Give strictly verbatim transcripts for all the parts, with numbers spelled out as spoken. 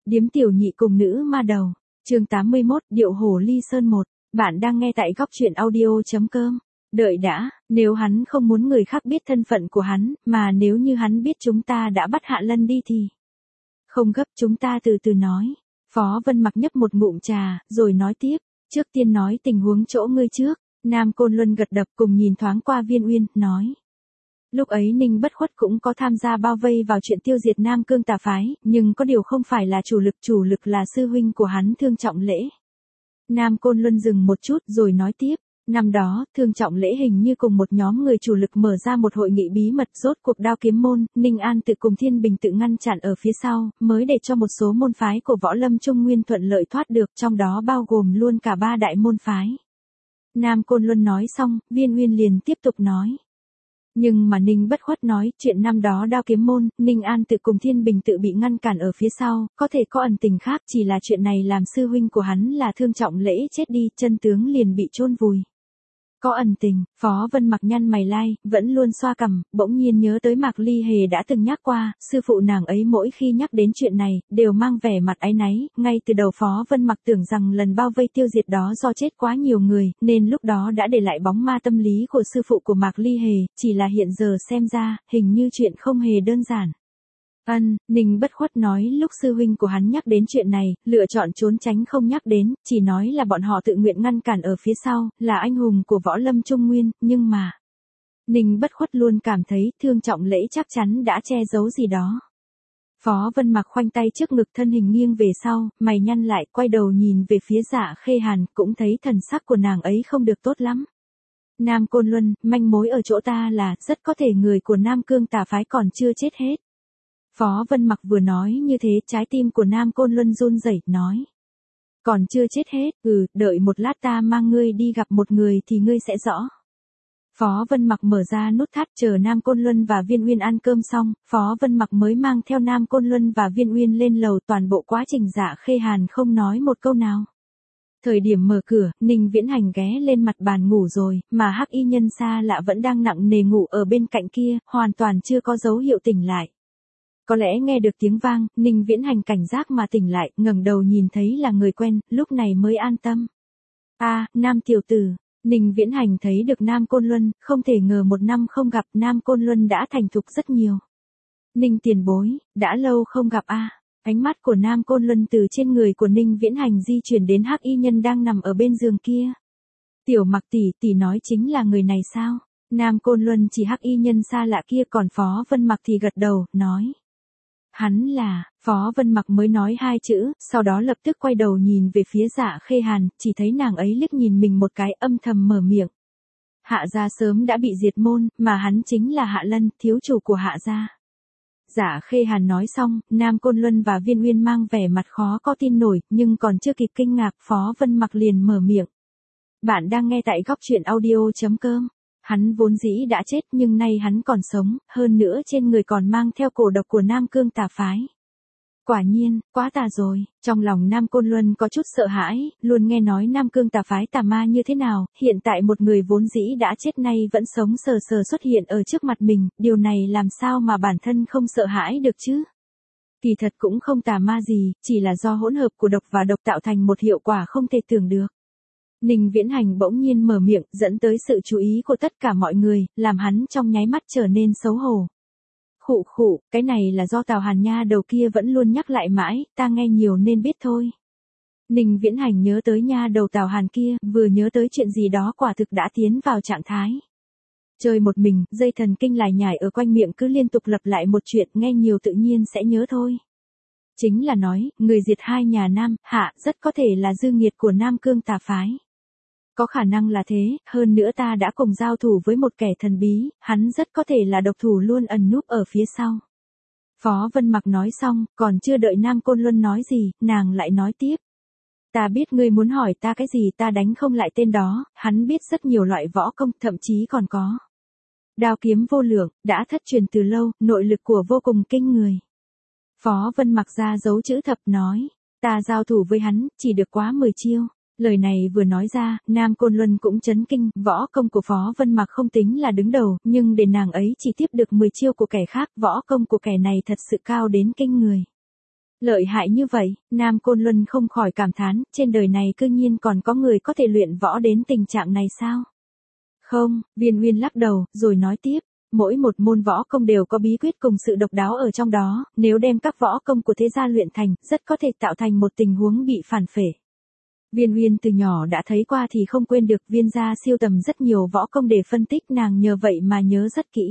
Điếm tiểu nhị cùng nữ ma đầu. Chương tám mươi mốt, Điệu Hổ Ly Sơn một. Bạn đang nghe tại góc truyện audio.com. Đợi đã, nếu hắn không muốn người khác biết thân phận của hắn, mà nếu như hắn biết chúng ta đã bắt Hạ Lân đi thì... Không gấp, chúng ta từ từ nói. Phó Vân Mặc nhấp một ngụm trà, rồi nói tiếp. Trước tiên nói tình huống chỗ ngươi trước. Nam Côn Luân gật đập cùng nhìn thoáng qua Viên Uyên, nói. Lúc ấy Ninh Bất Khuất cũng có tham gia bao vây vào chuyện tiêu diệt Nam Cương tà phái, nhưng có điều không phải là chủ lực, chủ lực là sư huynh của hắn Thương Trọng Lễ. Nam Côn Luân dừng một chút rồi nói tiếp, năm đó, Thương Trọng Lễ hình như cùng một nhóm người chủ lực mở ra một hội nghị bí mật, rốt cuộc Đao Kiếm môn, Ninh An tự cùng Thiên Bình tự ngăn chặn ở phía sau, mới để cho một số môn phái của Võ Lâm Trung Nguyên thuận lợi thoát được, trong đó bao gồm luôn cả ba đại môn phái. Nam Côn Luân nói xong, Viên Uyên liền tiếp tục nói. Nhưng mà Ninh Bất Khuất nói, chuyện năm đó Đao Kiếm môn, Ninh An tự cùng Thiên Bình tự bị ngăn cản ở phía sau, có thể có ẩn tình khác, chỉ là chuyện này làm sư huynh của hắn là Thương Trọng Lễ chết đi, chân tướng liền bị chôn vùi. Có ẩn tình, Phó Vân Mặc nhăn mày lai, vẫn luôn xoa cằm, bỗng nhiên nhớ tới Mạc Ly Hề đã từng nhắc qua, sư phụ nàng ấy mỗi khi nhắc đến chuyện này, đều mang vẻ mặt áy náy, ngay từ đầu Phó Vân Mặc tưởng rằng lần bao vây tiêu diệt đó do chết quá nhiều người, nên lúc đó đã để lại bóng ma tâm lý của sư phụ của Mạc Ly Hề, chỉ là hiện giờ xem ra, hình như chuyện không hề đơn giản. Ân, Ninh Bất Khuất nói lúc sư huynh của hắn nhắc đến chuyện này, lựa chọn trốn tránh không nhắc đến, chỉ nói là bọn họ tự nguyện ngăn cản ở phía sau, là anh hùng của Võ Lâm Trung Nguyên, nhưng mà... Ninh Bất Khuất luôn cảm thấy Thương Trọng Lễ chắc chắn đã che giấu gì đó. Phó Vân Mặc khoanh tay trước ngực, thân hình nghiêng về sau, mày nhăn lại, quay đầu nhìn về phía Dạ Khê Hàn, cũng thấy thần sắc của nàng ấy không được tốt lắm. Nam Côn Luân, manh mối ở chỗ ta là, rất có thể người của Nam Cương tà phái còn chưa chết hết. Phó Vân Mặc vừa nói như thế, trái tim của Nam Côn Luân run rẩy, nói. Còn chưa chết hết, ừ, đợi một lát ta mang ngươi đi gặp một người thì ngươi sẽ rõ. Phó Vân Mặc mở ra nút thắt, chờ Nam Côn Luân và Viên Uyên ăn cơm xong, Phó Vân Mặc mới mang theo Nam Côn Luân và Viên Uyên lên lầu, toàn bộ quá trình Dạ Khê Hàn không nói một câu nào. Thời điểm mở cửa, Ninh Viễn Hành ghé lên mặt bàn ngủ rồi, mà Hắc Y Nhân xa lạ vẫn đang nặng nề ngủ ở bên cạnh kia, hoàn toàn chưa có dấu hiệu tỉnh lại. Có lẽ nghe được tiếng vang, Ninh Viễn Hành cảnh giác mà tỉnh lại, ngẩng đầu nhìn thấy là người quen, lúc này mới an tâm. A, à, Nam tiểu tử. Ninh Viễn Hành thấy được Nam Côn Luân, không thể ngờ một năm không gặp Nam Côn Luân đã thành thục rất nhiều. Ninh tiền bối, đã lâu không gặp a. À. Ánh mắt của Nam Côn Luân từ trên người của Ninh Viễn Hành di chuyển đến Hắc Y Nhân đang nằm ở bên giường kia. Tiểu Mặc tỷ tỷ nói chính là người này sao? Nam Côn Luân chỉ Hắc Y Nhân xa lạ kia, còn Phó Vân Mặc thì gật đầu, nói. Hắn là, Phó Vân Mặc mới nói hai chữ, sau đó lập tức quay đầu nhìn về phía Dạ Khê Hàn, chỉ thấy nàng ấy liếc nhìn mình một cái, âm thầm mở miệng. Hạ gia sớm đã bị diệt môn, mà hắn chính là Hạ Lân, thiếu chủ của Hạ gia. Dạ Khê Hàn nói xong, Nam Côn Luân và Viên Uyên mang vẻ mặt khó có tin nổi, nhưng còn chưa kịp kinh ngạc, Phó Vân Mặc liền mở miệng. Bạn đang nghe tại góc truyện audio.com. Hắn vốn dĩ đã chết nhưng nay hắn còn sống, hơn nữa trên người còn mang theo cổ độc của Nam Cương tà phái. Quả nhiên, quá tà rồi, trong lòng Nam Côn Luân có chút sợ hãi, luôn nghe nói Nam Cương tà phái tà ma như thế nào, hiện tại một người vốn dĩ đã chết nay vẫn sống sờ sờ xuất hiện ở trước mặt mình, điều này làm sao mà bản thân không sợ hãi được chứ? Kỳ thật cũng không tà ma gì, chỉ là do hỗn hợp của độc và độc tạo thành một hiệu quả không thể tưởng được. Ninh Viễn Hành bỗng nhiên mở miệng, dẫn tới sự chú ý của tất cả mọi người, làm hắn trong nháy mắt trở nên xấu hổ. Khụ khụ, cái này là do Tào Hàn nha đầu kia vẫn luôn nhắc lại mãi, ta nghe nhiều nên biết thôi. Ninh Viễn Hành nhớ tới nha đầu Tào Hàn kia, vừa nhớ tới chuyện gì đó quả thực đã tiến vào trạng thái. Chơi một mình, dây thần kinh lải nhải ở quanh miệng cứ liên tục lặp lại một chuyện, nghe nhiều tự nhiên sẽ nhớ thôi. Chính là nói, người diệt hai nhà Nam, Hạ, rất có thể là dư nghiệt của Nam Cương tà phái. Có khả năng là thế, hơn nữa ta đã cùng giao thủ với một kẻ thần bí, hắn rất có thể là độc thủ luôn ẩn núp ở phía sau. Phó Vân Mặc nói xong, còn chưa đợi Nam Côn Luân nói gì, nàng lại nói tiếp. Ta biết ngươi muốn hỏi ta cái gì, ta đánh không lại tên đó, hắn biết rất nhiều loại võ công, thậm chí còn có. Đao kiếm vô lượng, đã thất truyền từ lâu, nội lực của vô cùng kinh người. Phó Vân Mặc ra dấu chữ thập nói, ta giao thủ với hắn, chỉ được quá mười chiêu. Lời này vừa nói ra, Nam Côn Luân cũng chấn kinh, võ công của Phó Vân Mặc không tính là đứng đầu, nhưng để nàng ấy chỉ tiếp được mười chiêu của kẻ khác, võ công của kẻ này thật sự cao đến kinh người. Lợi hại như vậy, Nam Côn Luân không khỏi cảm thán, trên đời này cư nhiên còn có người có thể luyện võ đến tình trạng này sao? Không, Viên Uyên lắc đầu, rồi nói tiếp, mỗi một môn võ công đều có bí quyết cùng sự độc đáo ở trong đó, nếu đem các võ công của thế gia luyện thành, rất có thể tạo thành một tình huống bị phản phệ. Viên Uyên từ nhỏ đã thấy qua thì không quên được, Viên gia siêu tầm rất nhiều võ công để phân tích, nàng nhờ vậy mà nhớ rất kỹ.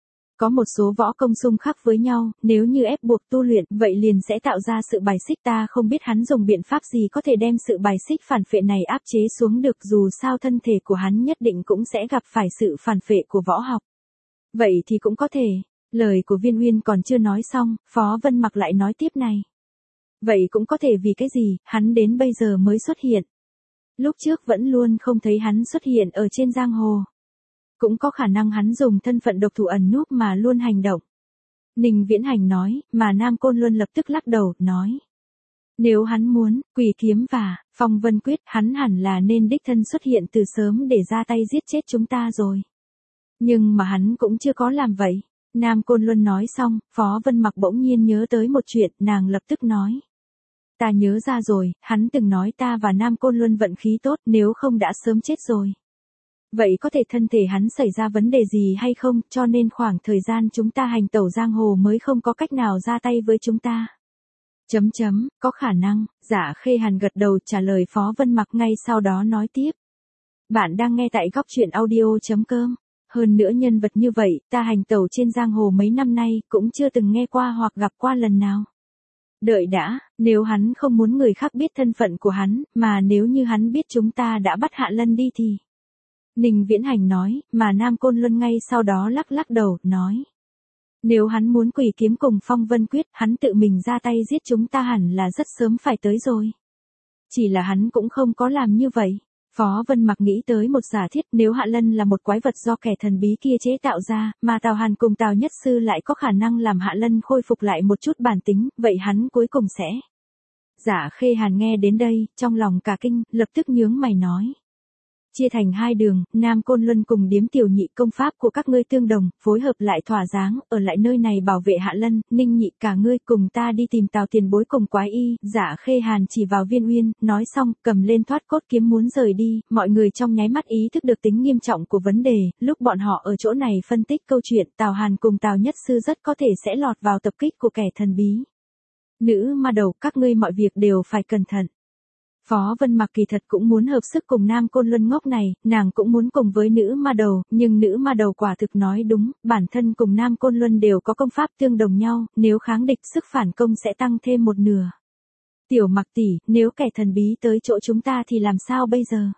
Có một số võ công xung khắc với nhau, nếu như ép buộc tu luyện, vậy liền sẽ tạo ra sự bài xích, ta không biết hắn dùng biện pháp gì có thể đem sự bài xích phản phệ này áp chế xuống được, dù sao thân thể của hắn nhất định cũng sẽ gặp phải sự phản phệ của võ học. Vậy thì cũng có thể, lời của Viên Uyên còn chưa nói xong, Phó Vân Mặc lại nói tiếp này. Vậy cũng có thể vì cái gì, hắn đến bây giờ mới xuất hiện. Lúc trước vẫn luôn không thấy hắn xuất hiện ở trên giang hồ. Cũng có khả năng hắn dùng thân phận độc thủ ẩn núp mà luôn hành động. Ninh Viễn Hành nói, mà Nam Côn Luân lập tức lắc đầu, nói. Nếu hắn muốn, Quỷ Kiếm và Phong Vân Quyết, hắn hẳn là nên đích thân xuất hiện từ sớm để ra tay giết chết chúng ta rồi. Nhưng mà hắn cũng chưa có làm vậy. Nam Côn Luân nói xong, Phó Vân Mặc bỗng nhiên nhớ tới một chuyện, nàng lập tức nói. Ta nhớ ra rồi, hắn từng nói ta và Nam Côn Luân vận khí tốt, nếu không đã sớm chết rồi. Vậy có thể thân thể hắn xảy ra vấn đề gì hay không, cho nên khoảng thời gian chúng ta hành tẩu giang hồ mới không có cách nào ra tay với chúng ta. Chấm chấm, có khả năng, Dạ Khê Hàn gật đầu trả lời Phó Vân Mặc, ngay sau đó nói tiếp. Bạn đang nghe tại góc truyện audio.com. Hơn nữa nhân vật như vậy, ta hành tẩu trên giang hồ mấy năm nay, cũng chưa từng nghe qua hoặc gặp qua lần nào. Đợi đã, nếu hắn không muốn người khác biết thân phận của hắn, mà nếu như hắn biết chúng ta đã bắt Hạ Lân đi thì... Ninh Viễn Hành nói, mà Nam Côn Luân ngay sau đó lắc lắc đầu, nói. Nếu hắn muốn Quỷ Kiếm cùng Phong Vân Quyết, hắn tự mình ra tay giết chúng ta hẳn là rất sớm phải tới rồi. Chỉ là hắn cũng không có làm như vậy. Phó Vân Mặc nghĩ tới một giả thiết, nếu Hạ Lân là một quái vật do kẻ thần bí kia chế tạo ra, mà Tào Hàn cùng Tào Nhất Sư lại có khả năng làm Hạ Lân khôi phục lại một chút bản tính, vậy hắn cuối cùng sẽ... Dạ Khê Hàn nghe đến đây, trong lòng cả kinh, lập tức nhướng mày nói. Chia thành hai đường, Nam Côn Luân cùng Điếm Tiểu Nhị, công pháp của các ngươi tương đồng, phối hợp lại thỏa dáng, ở lại nơi này bảo vệ Hạ Lân. Ninh Nhị, cả ngươi cùng ta đi tìm Tào Tiền Bối cùng Quái Y. Dạ Khê Hàn chỉ vào Viên Uyên, nói xong, cầm lên thoát cốt kiếm muốn rời đi, mọi người trong nháy mắt ý thức được tính nghiêm trọng của vấn đề, lúc bọn họ ở chỗ này phân tích câu chuyện, Tào Hàn cùng Tào Nhất Sư rất có thể sẽ lọt vào tập kích của kẻ thần bí. Nữ ma đầu, các ngươi mọi việc đều phải cẩn thận. Phó Vân Mặc kỳ thật cũng muốn hợp sức cùng Nam Côn Luân ngốc này, nàng cũng muốn cùng với nữ ma đầu, nhưng nữ ma đầu quả thực nói đúng, bản thân cùng Nam Côn Luân đều có công pháp tương đồng nhau, nếu kháng địch sức phản công sẽ tăng thêm một nửa. Tiểu Mặc tỷ, nếu kẻ thần bí tới chỗ chúng ta thì làm sao bây giờ?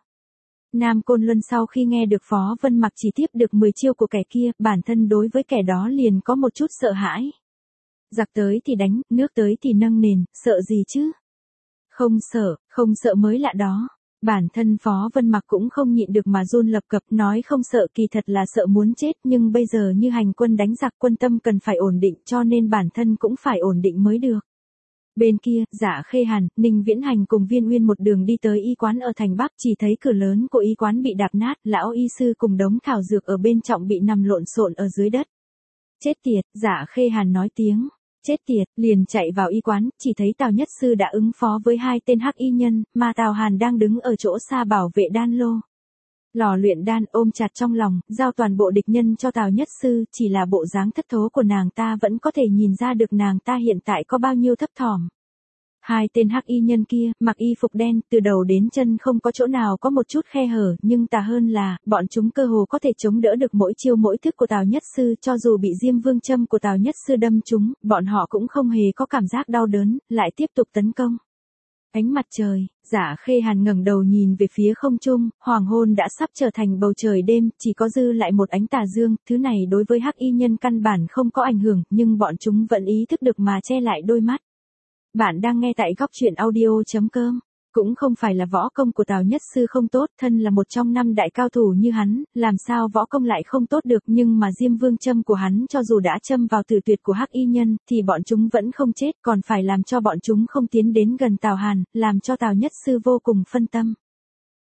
Nam Côn Luân sau khi nghe được Phó Vân Mặc chỉ tiếp được mười chiêu của kẻ kia, bản thân đối với kẻ đó liền có một chút sợ hãi. Giặc tới thì đánh, nước tới thì nâng nền, sợ gì chứ? Không sợ, không sợ mới lạ đó. Bản thân Phó Vân Mặc cũng không nhịn được mà run lập cập, nói không sợ kỳ thật là sợ muốn chết, nhưng bây giờ như hành quân đánh giặc, quân tâm cần phải ổn định, cho nên bản thân cũng phải ổn định mới được. Bên kia, Dạ Khê Hàn, Ninh Viễn Hành cùng Viên Uyên một đường đi tới y quán ở thành Bắc, chỉ thấy cửa lớn của y quán bị đạp nát, lão y sư cùng đống thảo dược ở bên trong bị nằm lộn xộn ở dưới đất. Chết tiệt, Dạ Khê Hàn nói tiếng. Chết tiệt, liền chạy vào y quán, chỉ thấy Tào Nhất Sư đã ứng phó với hai tên hắc y nhân, mà Tào Hàn đang đứng ở chỗ xa bảo vệ đan lô. Lò luyện đan ôm chặt trong lòng, giao toàn bộ địch nhân cho Tào Nhất Sư, chỉ là bộ dáng thất thố của nàng ta vẫn có thể nhìn ra được nàng ta hiện tại có bao nhiêu thấp thỏm. Hai tên hắc y nhân kia, mặc y phục đen, từ đầu đến chân không có chỗ nào có một chút khe hở, nhưng tà hơn là, bọn chúng cơ hồ có thể chống đỡ được mỗi chiêu mỗi thức của Tào Nhất Sư, cho dù bị Diêm Vương châm của Tào Nhất Sư đâm trúng, bọn họ cũng không hề có cảm giác đau đớn, lại tiếp tục tấn công. Ánh mặt trời, Dạ Khê Hàn ngẩng đầu nhìn về phía không trung, hoàng hôn đã sắp trở thành bầu trời đêm, chỉ có dư lại một ánh tà dương, thứ này đối với hắc y nhân căn bản không có ảnh hưởng, nhưng bọn chúng vẫn ý thức được mà che lại đôi mắt. Bạn đang nghe tại góc truyện audio.com. Cũng không phải là võ công của Tào Nhất Sư không tốt, thân là một trong năm đại cao thủ như hắn, làm sao võ công lại không tốt được, nhưng mà Diêm Vương châm của hắn cho dù đã châm vào tử tuyệt của hắc y nhân, thì bọn chúng vẫn không chết, còn phải làm cho bọn chúng không tiến đến gần Tào Hàn, làm cho Tào Nhất Sư vô cùng phân tâm.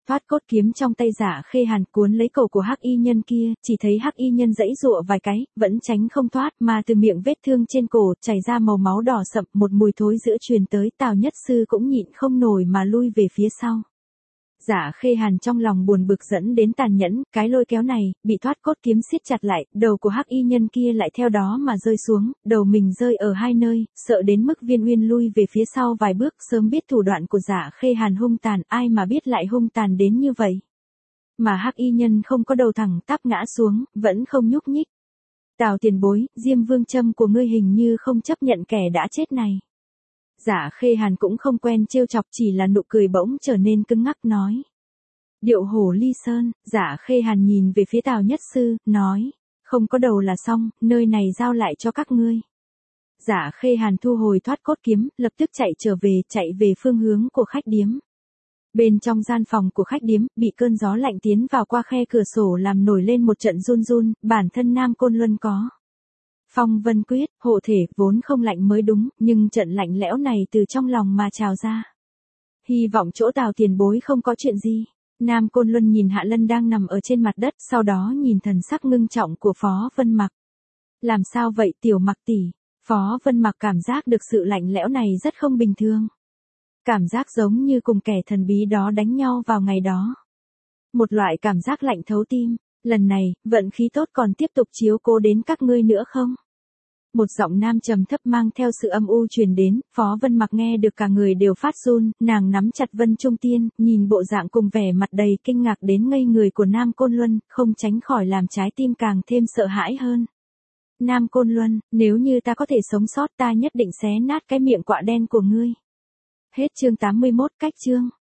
thoát cốt kiếm trong tay Giả Khê Hàn cuốn lấy cổ của hắc y nhân kia, chỉ thấy hắc y nhân giãy giụa vài cái, vẫn tránh không thoát, mà từ miệng vết thương trên cổ chảy ra màu máu đỏ sậm, một mùi thối giữa truyền tới, Tào Nhất Sư cũng nhịn không nổi mà lui về phía sau. Giả Khê Hàn trong lòng buồn bực dẫn đến tàn nhẫn, cái lôi kéo này, bị thoát cốt kiếm siết chặt lại, đầu của hắc y nhân kia lại theo đó mà rơi xuống, đầu mình rơi ở hai nơi, sợ đến mức Viên Uyên lui về phía sau vài bước, sớm biết thủ đoạn của Giả Khê Hàn hung tàn, ai mà biết lại hung tàn đến như vậy. Mà hắc y nhân không có đầu thẳng tắp ngã xuống, vẫn không nhúc nhích. Tào tiền bối, Diêm Vương châm của ngươi hình như không chấp nhận kẻ đã chết này. Giả Khê Hàn cũng không quen trêu chọc, chỉ là nụ cười bỗng trở nên cứng ngắc nói. Điệu hổ ly sơn, Giả Khê Hàn nhìn về phía Tào Nhất Sư, nói. Không có đầu là xong, nơi này giao lại cho các ngươi. Giả Khê Hàn thu hồi thoát cốt kiếm, lập tức chạy trở về, chạy về phương hướng của khách điếm. Bên trong gian phòng của khách điếm, bị cơn gió lạnh tiến vào qua khe cửa sổ làm nổi lên một trận run run, bản thân Nam Côn Luân có. Phong Vân Quyết, hộ thể, vốn không lạnh mới đúng, nhưng trận lạnh lẽo này từ trong lòng mà trào ra. Hy vọng chỗ Tào tiền bối không có chuyện gì. Nam Côn Luân nhìn Hạ Lân đang nằm ở trên mặt đất, sau đó nhìn thần sắc ngưng trọng của Phó Vân Mặc. Làm sao vậy tiểu Mặc tỷ? Phó Vân Mặc cảm giác được sự lạnh lẽo này rất không bình thường. Cảm giác giống như cùng kẻ thần bí đó đánh nhau vào ngày đó. Một loại cảm giác lạnh thấu tim, lần này, vận khí tốt còn tiếp tục chiếu cố đến các ngươi nữa không? Một giọng nam trầm thấp mang theo sự âm u truyền đến, Phó Vân Mặc nghe được cả người đều phát run, nàng nắm chặt Vân Trung Tiên, nhìn bộ dạng cùng vẻ mặt đầy kinh ngạc đến ngây người của Nam Côn Luân, không tránh khỏi làm trái tim càng thêm sợ hãi hơn. Nam Côn Luân, nếu như ta có thể sống sót ta nhất định xé nát cái miệng quạ đen của ngươi. Hết chương tám mươi mốt, cách chương.